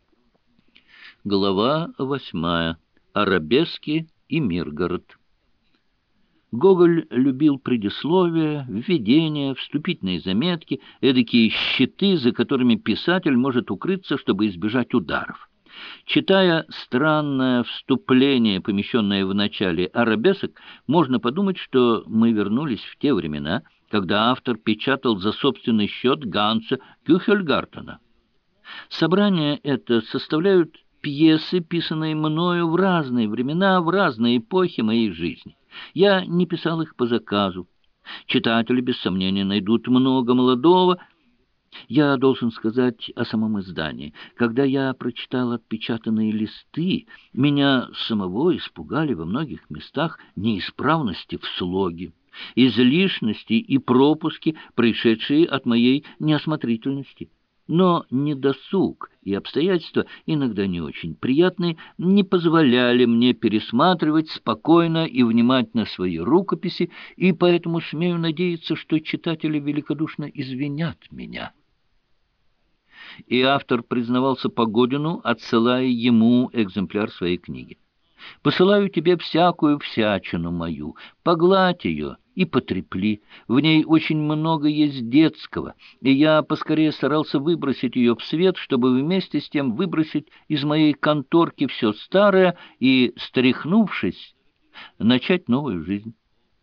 Глава восьмая. Арабески и Миргород. Гоголь любил предисловия, введения, вступительные заметки, эдакие щиты, за которыми писатель может укрыться, чтобы избежать ударов. Читая странное вступление, помещенное в начале арабесок, можно подумать, что мы вернулись в те времена, когда автор печатал за собственный счет Ганса Кюхельгартена. Собрание это составляют пьесы, писанные мною в разные времена, в разные эпохи моей жизни. Я не писал их по заказу. Читатели, без сомнения, найдут много молодого. Я должен сказать о самом издании. Когда я прочитал отпечатанные листы, меня самого испугали во многих местах неисправности в слоге, излишности и пропуски, происшедшие от моей неосмотрительности. Но недосуг и обстоятельства, иногда не очень приятные, не позволяли мне пересматривать спокойно и внимательно свои рукописи, и поэтому смею надеяться, что читатели великодушно извинят меня. И автор признавался Погодину, отсылая ему экземпляр своей книги. «Посылаю тебе всякую всячину мою, погладь ее и потрепли. В ней очень много есть детского, и я поскорее старался выбросить ее в свет, чтобы вместе с тем выбросить из моей конторки все старое и, стряхнувшись, начать новую жизнь».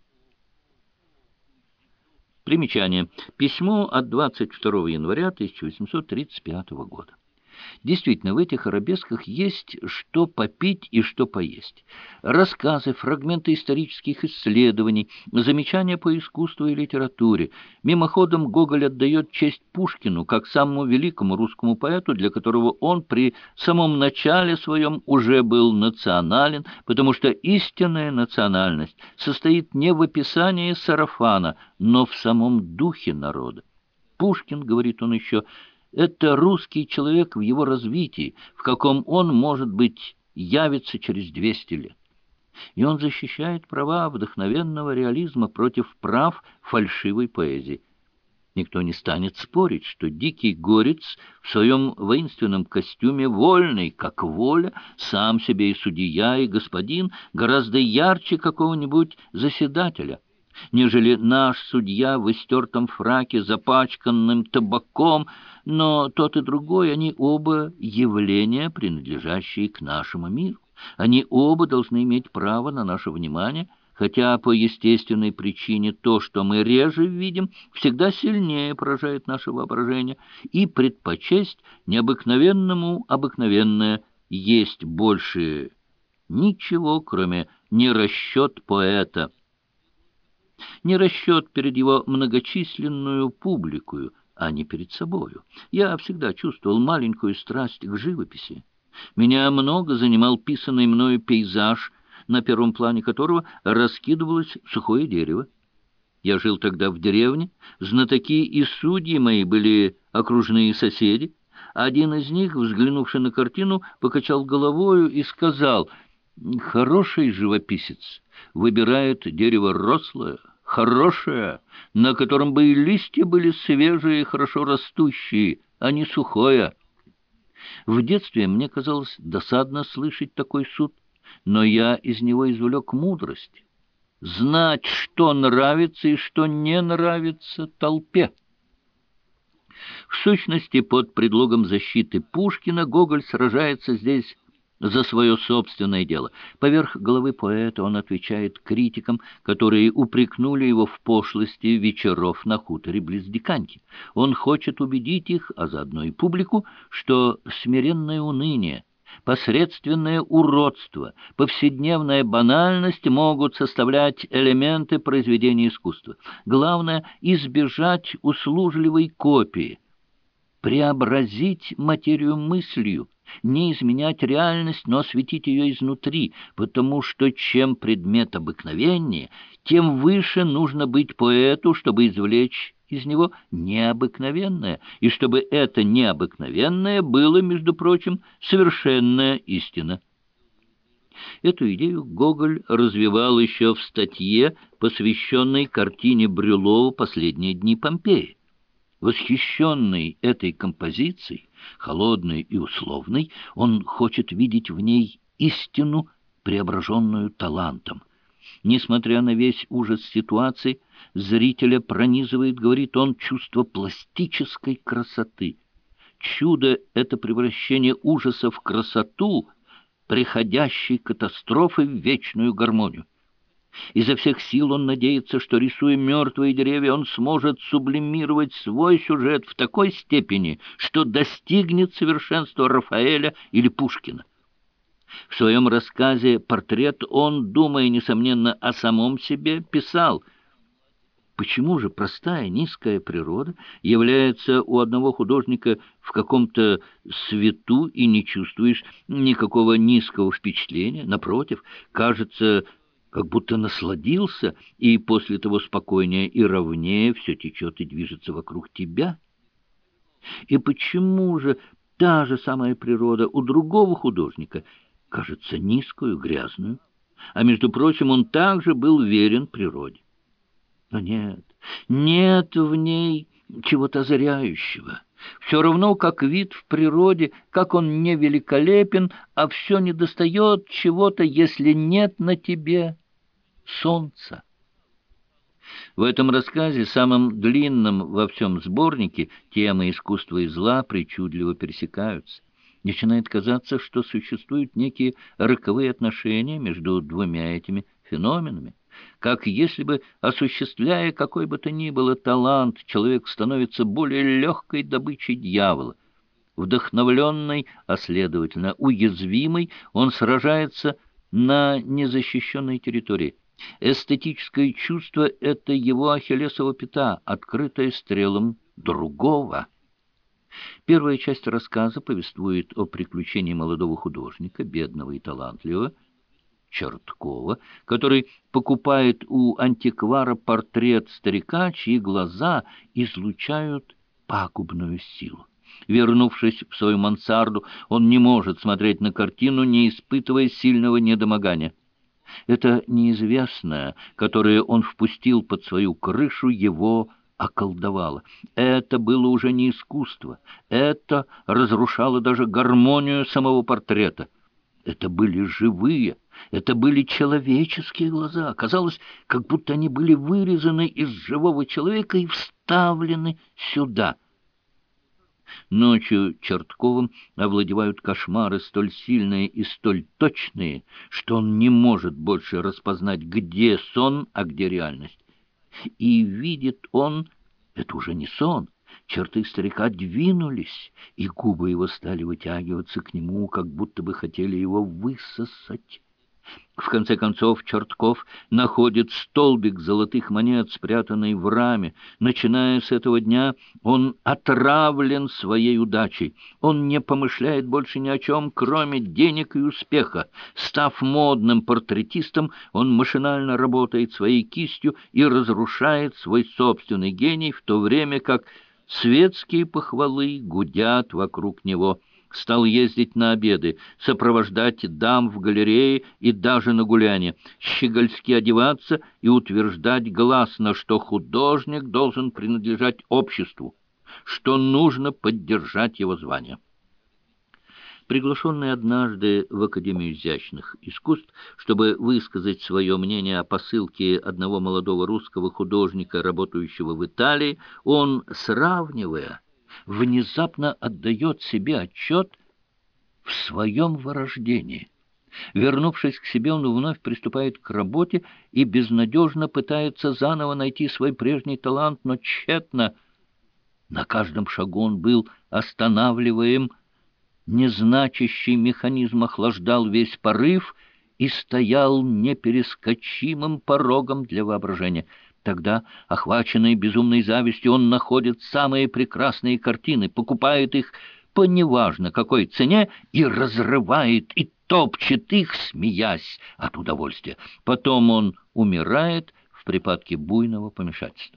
Примечание. Письмо от двадцать второго января тысяча восемьсот тридцать пятого года. Действительно, в этих арабесках есть что попить и что поесть. Рассказы, фрагменты исторических исследований, замечания по искусству и литературе. Мимоходом Гоголь отдает честь Пушкину, как самому великому русскому поэту, для которого он при самом начале своем уже был национален, потому что истинная национальность состоит не в описании сарафана, но в самом духе народа. Пушкин, говорит он еще, это русский человек в его развитии, в каком он, может быть, явится через двести лет. И он защищает права вдохновенного реализма против прав фальшивой поэзии. Никто не станет спорить, что дикий горец в своем воинственном костюме, вольный, как воля, сам себе и судья, и господин, гораздо ярче какого-нибудь заседателя, нежели наш судья в истертом фраке, запачканным табаком, но тот и другой, они оба явления, принадлежащие к нашему миру. Они оба должны иметь право на наше внимание, хотя по естественной причине то, что мы реже видим, всегда сильнее поражает наше воображение, и предпочесть необыкновенному обыкновенное есть больше ничего, кроме нерасчет поэта. Не расчет перед его многочисленную публикою, а не перед собою. Я всегда чувствовал маленькую страсть к живописи. Меня много занимал писанный мною пейзаж, на первом плане которого раскидывалось сухое дерево. Я жил тогда в деревне, знатоки и судьи мои были окружные соседи. Один из них, взглянувши на картину, покачал головою и сказал: «Хороший живописец выбирает дерево рослое, хорошее, на котором бы и листья были свежие и хорошо растущие, а не сухое». В детстве мне казалось досадно слышать такой суд, но я из него извлек мудрость. Знать, что нравится и что не нравится толпе. В сущности, под предлогом защиты Пушкина Гоголь сражается здесь за свое собственное дело. Поверх головы поэта он отвечает критикам, которые упрекнули его в пошлости вечеров на хуторе близ Диканьки. Он хочет убедить их, а заодно и публику, что смиренное уныние, посредственное уродство, повседневная банальность могут составлять элементы произведения искусства. Главное — избежать услужливой копии, преобразить материю мыслью, не изменять реальность, но осветить ее изнутри, потому что чем предмет обыкновеннее, тем выше нужно быть поэту, чтобы извлечь из него необыкновенное, и чтобы это необыкновенное было, между прочим, совершенная истина. Эту идею Гоголь развивал еще в статье, посвященной картине Брюлова «Последние дни Помпеи». Восхищенный этой композицией, холодной и условной, он хочет видеть в ней истину, преображенную талантом. Несмотря на весь ужас ситуации, зрителя пронизывает, говорит он, чувство пластической красоты. Чудо — это превращение ужаса в красоту, приходящей катастрофы в вечную гармонию. Изо всех сил он надеется, что, рисуя мертвые деревья, он сможет сублимировать свой сюжет в такой степени, что достигнет совершенства Рафаэля или Пушкина. В своем рассказе «Портрет» он, думая, несомненно, о самом себе, писал: почему же простая низкая природа является у одного художника в каком-то свету, и не чувствуешь никакого низкого впечатления? Напротив, кажется, как будто насладился, и после того спокойнее и ровнее все течет и движется вокруг тебя. И почему же та же самая природа у другого художника кажется низкую, грязную? А между прочим, он также был верен природе. Но нет, нет в ней чего-то озаряющего. Все равно, как вид в природе, как он не великолепен, а все недостает чего-то, если нет на тебе солнца. В этом рассказе, самым длинном во всем сборнике, темы искусства и зла причудливо пересекаются. Начинает казаться, что существуют некие роковые отношения между двумя этими феноменами, как если бы, осуществляя какой бы то ни было талант, человек становится более легкой добычей дьявола. Вдохновленный, а следовательно уязвимый, он сражается на незащищенной территории. Эстетическое чувство — это его ахиллесова пята, открытая стрелам другого. Первая часть рассказа повествует о приключении молодого художника, бедного и талантливого, Черткова, который покупает у антиквара портрет старика, чьи глаза излучают пагубную силу. Вернувшись в свою мансарду, он не может смотреть на картину, не испытывая сильного недомогания. Это неизвестное, которое он впустил под свою крышу, его околдовало. Это было уже не искусство, это разрушало даже гармонию самого портрета. Это были живые, это были человеческие глаза. Казалось, как будто они были вырезаны из живого человека и вставлены сюда. Ночью Чертковым овладевают кошмары столь сильные и столь точные, что он не может больше распознать, где сон, а где реальность. И видит он, это уже не сон, черты старика двинулись, и губы его стали вытягиваться к нему, как будто бы хотели его высосать. В конце концов Чертков находит столбик золотых монет, спрятанный в раме. Начиная с этого дня он отравлен своей удачей. Он не помышляет больше ни о чем, кроме денег и успеха. Став модным портретистом, он машинально работает своей кистью и разрушает свой собственный гений, в то время как светские похвалы гудят вокруг него. Стал ездить на обеды, сопровождать дам в галерее и даже на гуляние, щегольски одеваться и утверждать гласно, что художник должен принадлежать обществу, что нужно поддержать его звание. Приглашенный однажды в Академию изящных искусств, чтобы высказать свое мнение о посылке одного молодого русского художника, работающего в Италии, он, сравнивая, внезапно отдает себе отчет, в своем вырождении. Вернувшись к себе, он вновь приступает к работе и безнадежно пытается заново найти свой прежний талант, но тщетно. На каждом шагу он был останавливаем, незначащий механизм охлаждал весь порыв и стоял неперескочимым порогом для воображения. Тогда, охваченный безумной завистью, он находит самые прекрасные картины, покупает их по неважно какой цене и разрывает, и топчет их, смеясь от удовольствия. Потом он умирает в припадке буйного помешательства.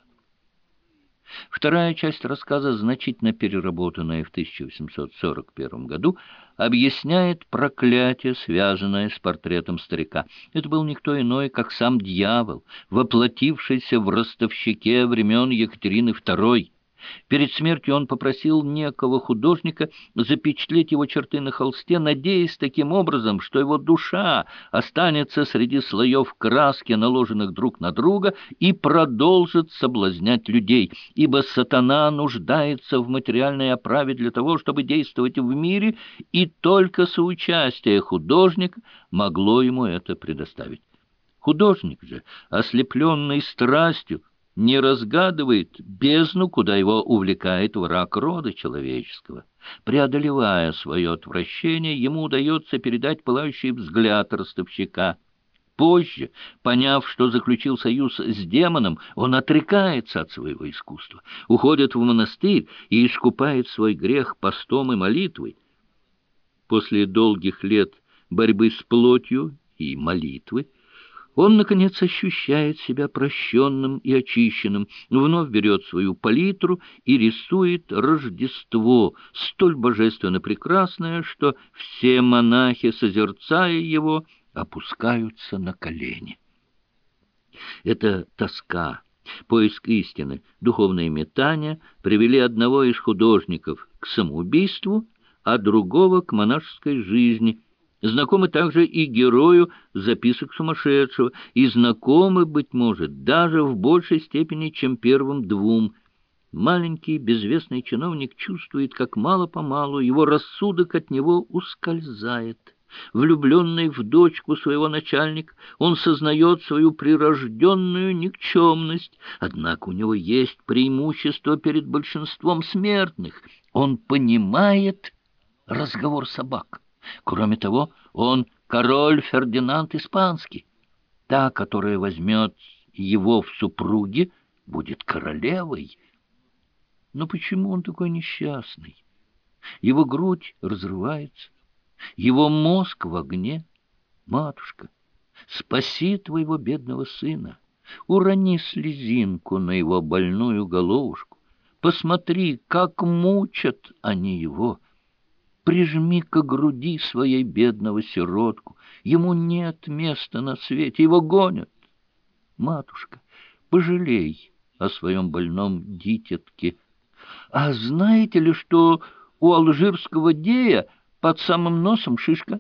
Вторая часть рассказа, значительно переработанная в тысяча восемьсот сорок первом году, объясняет проклятие, связанное с портретом старика. Это был никто иной, как сам дьявол, воплотившийся в ростовщике времен Екатерины второй. Перед смертью он попросил некого художника запечатлеть его черты на холсте, надеясь таким образом, что его душа останется среди слоев краски, наложенных друг на друга, и продолжит соблазнять людей, ибо сатана нуждается в материальной оправе для того, чтобы действовать в мире, и только соучастие художника могло ему это предоставить. Художник же, ослепленный страстью, не разгадывает бездну, куда его увлекает враг рода человеческого. Преодолевая свое отвращение, ему удается передать пылающий взгляд ростовщика. Позже, поняв, что заключил союз с демоном, он отрекается от своего искусства, уходит в монастырь и искупает свой грех постом и молитвой. После долгих лет борьбы с плотью и молитвы он, наконец, ощущает себя прощенным и очищенным, вновь берет свою палитру и рисует Рождество, столь божественно прекрасное, что все монахи, созерцая его, опускаются на колени. Эта тоска, поиск истины, духовные метания привели одного из художников к самоубийству, а другого к монашеской жизни. Знакомы также и герою записок сумасшедшего, и знакомы, быть может, даже в большей степени, чем первым двум. Маленький безвестный чиновник чувствует, как мало-помалу его рассудок от него ускользает. Влюбленный в дочку своего начальника, он сознает свою прирожденную никчемность, однако у него есть преимущество перед большинством смертных. Он понимает разговор собак. Кроме того, он король Фердинанд Испанский. Та, которая возьмет его в супруги, будет королевой. Но почему он такой несчастный? Его грудь разрывается, его мозг в огне. Матушка, спаси твоего бедного сына, урони слезинку на его больную головушку. Посмотри, как мучат они его. Прижми к груди своей бедного сиротку. Ему нет места на свете, его гонят. Матушка, пожалей о своем больном дитятке. А знаете ли, что у алжирского дея под самым носом шишка?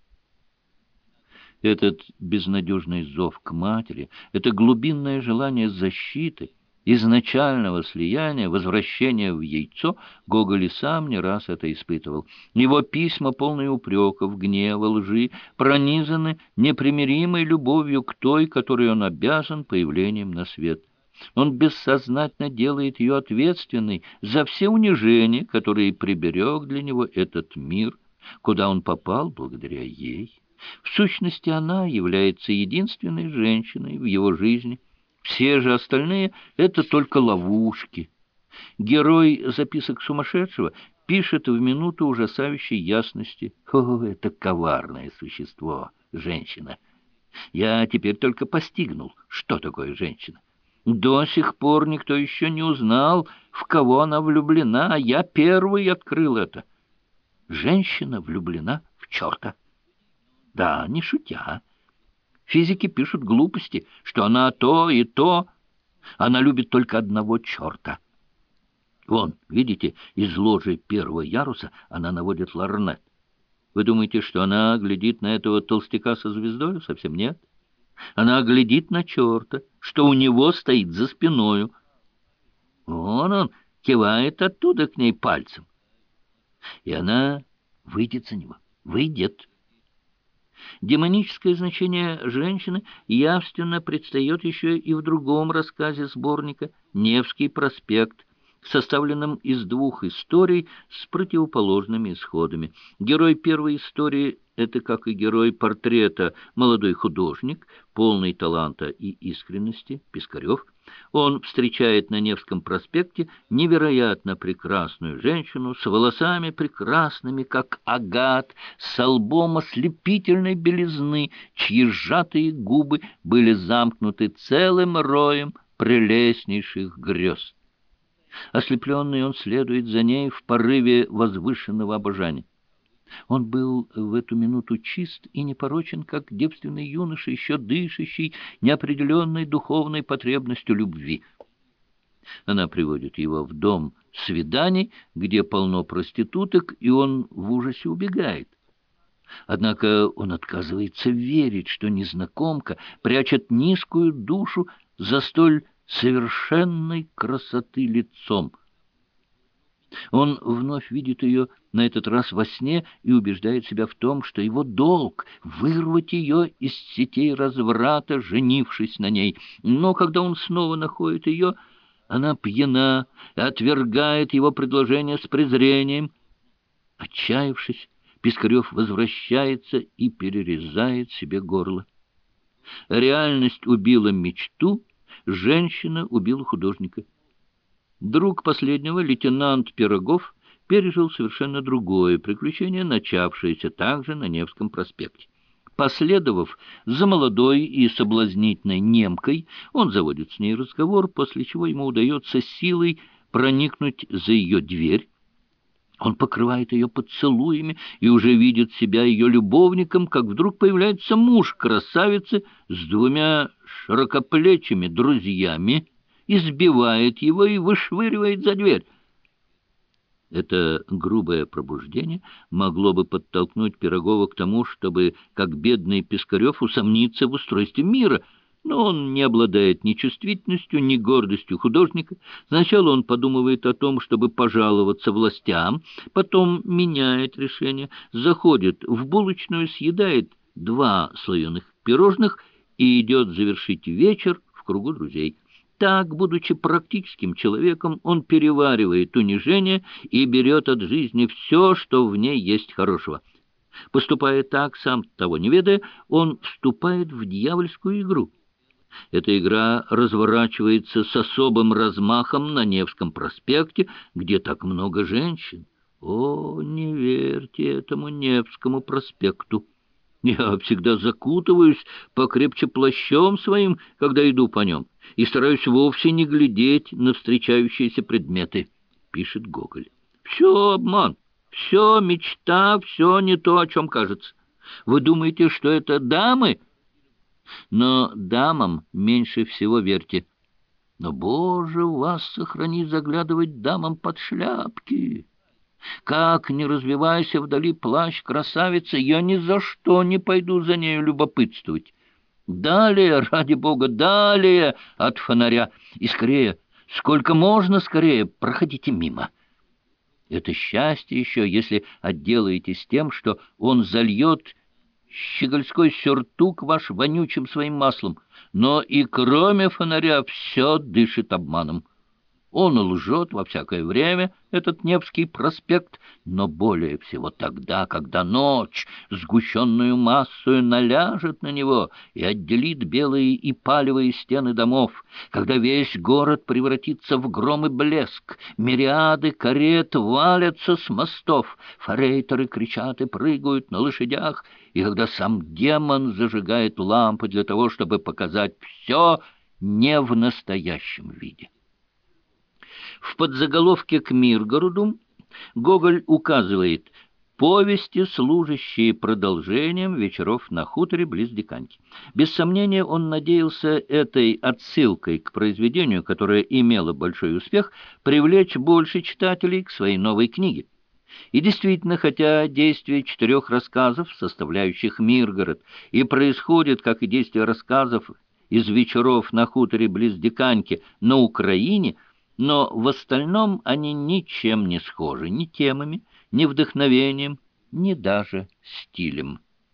Этот безнадежный зов к матери, это глубинное желание защиты, изначального слияния, возвращения в яйцо, Гоголь и сам не раз это испытывал. Его письма, полные упреков, гнева, лжи, пронизаны непримиримой любовью к той, которой он обязан появлением на свет. Он бессознательно делает ее ответственной за все унижения, которые приберег для него этот мир, куда он попал благодаря ей. В сущности, она является единственной женщиной в его жизни. Все же остальные — это только ловушки. Герой записок сумасшедшего пишет в минуту ужасающей ясности: «О, это коварное существо, женщина! Я теперь только постигнул, что такое женщина. До сих пор никто еще не узнал, в кого она влюблена, а я первый открыл это. Женщина влюблена в черта. Да, не шутя. Физики пишут глупости, что она то и то. Она любит только одного черта. Вон, видите, из ложи первого яруса она наводит лорнет. Вы думаете, что она глядит на этого толстяка со звездой? Совсем нет. Она глядит на черта, что у него стоит за спиною. Вон он кивает оттуда к ней пальцем. И она выйдет за него. выйдет. Демоническое значение женщины явственно предстает еще и в другом рассказе сборника «Невский проспект», составленном из двух историй с противоположными исходами. Герой первой истории — это, как и герой портрета, молодой художник, полный таланта и искренности, Пискарев. Он встречает на Невском проспекте невероятно прекрасную женщину с волосами прекрасными, как агат, с лбом ослепительной белизны, чьи сжатые губы были замкнуты целым роем прелестнейших грез. Ослепленный, он следует за ней в порыве возвышенного обожания. Он был в эту минуту чист и непорочен, как девственный юноша, еще дышащий неопределенной духовной потребностью любви. Она приводит его в дом свиданий, где полно проституток, и он в ужасе убегает. Однако он отказывается верить, что незнакомка прячет низкую душу за столь совершенной красоты лицом. Он вновь видит ее, на этот раз во сне, и убеждает себя в том, что его долг — вырвать ее из сетей разврата, женившись на ней. Но когда он снова находит ее, она пьяна и отвергает его предложение с презрением. Отчаявшись, Пискарев возвращается и перерезает себе горло. Реальность убила мечту, женщина убила художника. Друг последнего, лейтенант Пирогов, пережил совершенно другое приключение, начавшееся также на Невском проспекте. Последовав за молодой и соблазнительной немкой, он заводит с ней разговор, после чего ему удается силой проникнуть за ее дверь. Он покрывает ее поцелуями и уже видит себя ее любовником, как вдруг появляется муж красавицы с двумя широкоплечими друзьями, избивает его и вышвыривает за дверь. Это грубое пробуждение могло бы подтолкнуть Пирогова к тому, чтобы, как бедный Пискарев, усомниться в устройстве мира, но он не обладает ни чувствительностью, ни гордостью художника. Сначала он подумывает о том, чтобы пожаловаться властям, потом меняет решение, заходит в булочную, съедает два слоеных пирожных и идет завершить вечер в кругу друзей. Так, будучи практическим человеком, он переваривает унижение и берет от жизни все, что в ней есть хорошего. Поступая так, сам того не ведая, он вступает в дьявольскую игру. Эта игра разворачивается с особым размахом на Невском проспекте, где так много женщин. О, не верьте этому Невскому проспекту! Я всегда закутываюсь покрепче плащом своим, когда иду по нем, и стараюсь вовсе не глядеть на встречающиеся предметы, — пишет Гоголь. Все обман, все мечта, все не то, о чем кажется. Вы думаете, что это дамы? Но дамам меньше всего верьте. Но, Боже, вас сохрани заглядывать дамам под шляпки. Как не развивайся вдали плащ красавицы, я ни за что не пойду за нею любопытствовать. Далее, ради бога, далее от фонаря. И скорее, сколько можно скорее, проходите мимо. Это счастье еще, если отделаетесь тем, что он зальет щегольской сюртук ваш вонючим своим маслом. Но и кроме фонаря все дышит обманом. Он лжет во всякое время, этот Невский проспект, но более всего тогда, когда ночь, сгущенную массою, наляжет на него и отделит белые и палевые стены домов, когда весь город превратится в гром и блеск, мириады карет валятся с мостов, форейтеры кричат и прыгают на лошадях, и когда сам демон зажигает лампы для того, чтобы показать все не в настоящем виде. В подзаголовке к Миргороду Гоголь указывает повести, служащие продолжением вечеров на хуторе близ Диканьки. Без сомнения, он надеялся этой отсылкой к произведению, которое имело большой успех, привлечь больше читателей к своей новой книге. И действительно, хотя действие четырех рассказов, составляющих Миргород, и происходит, как и действие рассказов из вечеров на хуторе близ Диканьки на Украине, но в остальном они ничем не схожи, ни темами, ни вдохновением, ни даже стилем.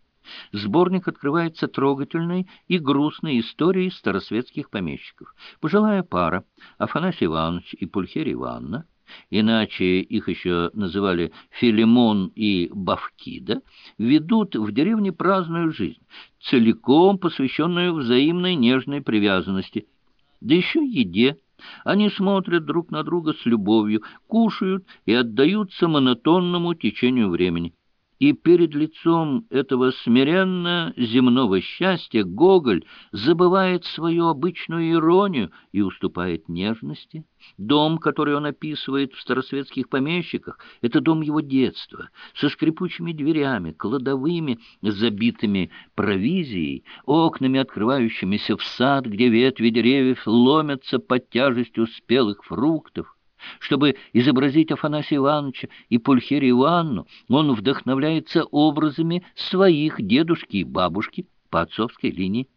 Сборник открывается трогательной и грустной историей старосветских помещиков. Пожилая пара, Афанасий Иванович и Пульхерия Ивановна, иначе их еще называли Филимон и Бавкида, ведут в деревне праздную жизнь, целиком посвященную взаимной нежной привязанности, да еще еде. Они смотрят друг на друга с любовью, кушают и отдаются монотонному течению времени. И перед лицом этого смиренно земного счастья Гоголь забывает свою обычную иронию и уступает нежности. Дом, который он описывает в старосветских помещиках, это дом его детства, со скрипучими дверями, кладовыми, забитыми провизией, окнами, открывающимися в сад, где ветви деревьев ломятся под тяжестью спелых фруктов. Чтобы изобразить Афанасия Ивановича и Пульхерию Ивановну, он вдохновляется образами своих дедушки и бабушки по отцовской линии.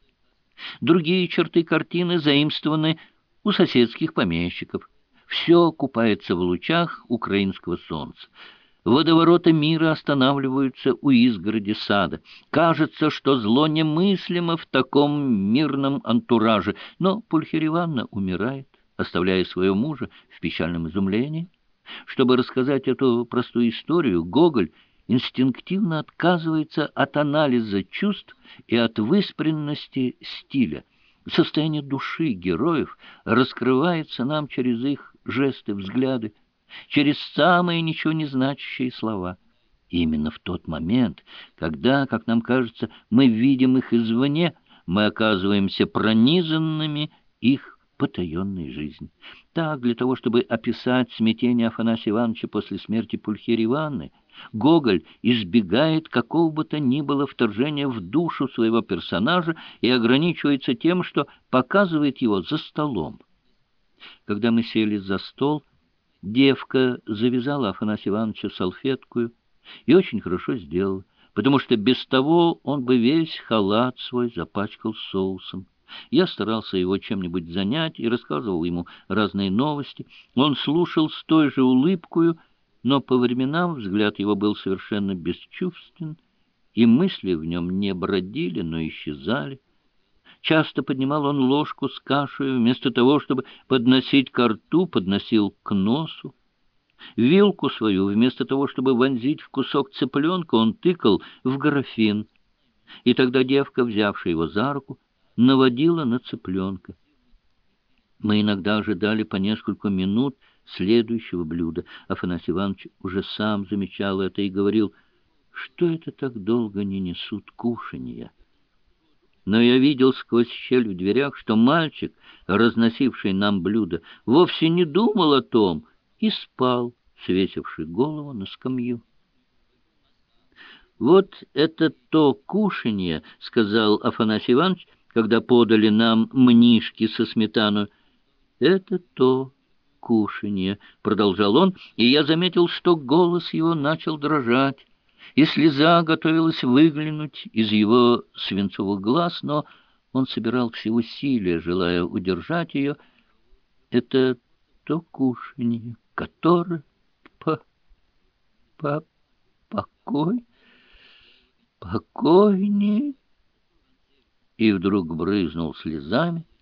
Другие черты картины заимствованы у соседских помещиков. Все купается в лучах украинского солнца. Водовороты мира останавливаются у изгороди сада. Кажется, что зло немыслимо в таком мирном антураже, но Пульхерия Ивановна умирает, оставляя своего мужа в печальном изумлении. Чтобы рассказать эту простую историю, Гоголь инстинктивно отказывается от анализа чувств и от выспренности стиля. Состояние души героев раскрывается нам через их жесты, взгляды, через самые ничего не значащие слова. И именно в тот момент, когда, как нам кажется, мы видим их извне, мы оказываемся пронизанными их потаенной жизни. Так, для того, чтобы описать смятение Афанасия Ивановича после смерти Пульхерии Ивановны, Гоголь избегает какого бы то ни было вторжения в душу своего персонажа и ограничивается тем, что показывает его за столом. Когда мы сели за стол, девка завязала Афанасия Ивановича салфеткою и очень хорошо сделала, потому что без того он бы весь халат свой запачкал соусом. Я старался его чем-нибудь занять и рассказывал ему разные новости. Он слушал с той же улыбкою, но по временам взгляд его был совершенно бесчувствен, и мысли в нем не бродили, но исчезали. Часто поднимал он ложку с кашей, вместо того, чтобы подносить ко рту, подносил к носу. Вилку свою, вместо того, чтобы вонзить в кусок цыпленка, он тыкал в графин. И тогда девка, взявшая его за руку, наводила на цыпленка. Мы иногда ожидали по несколько минут следующего блюда. Афанасий Иванович уже сам замечал это и говорил, что это так долго не несут кушанья. Но я видел сквозь щель в дверях, что мальчик, разносивший нам блюдо, вовсе не думал о том и спал, свесивший голову на скамью. «Вот это то кушанье, — сказал Афанасий Иванович, когда подали нам мнишки со сметаной. — Это то кушанье, — продолжал он, и я заметил, что голос его начал дрожать, и слеза готовилась выглянуть из его свинцовых глаз, но он собирал все усилия, желая удержать ее. Это то кушанье, которое по... по... покой... покойнее... И вдруг брызнул слезами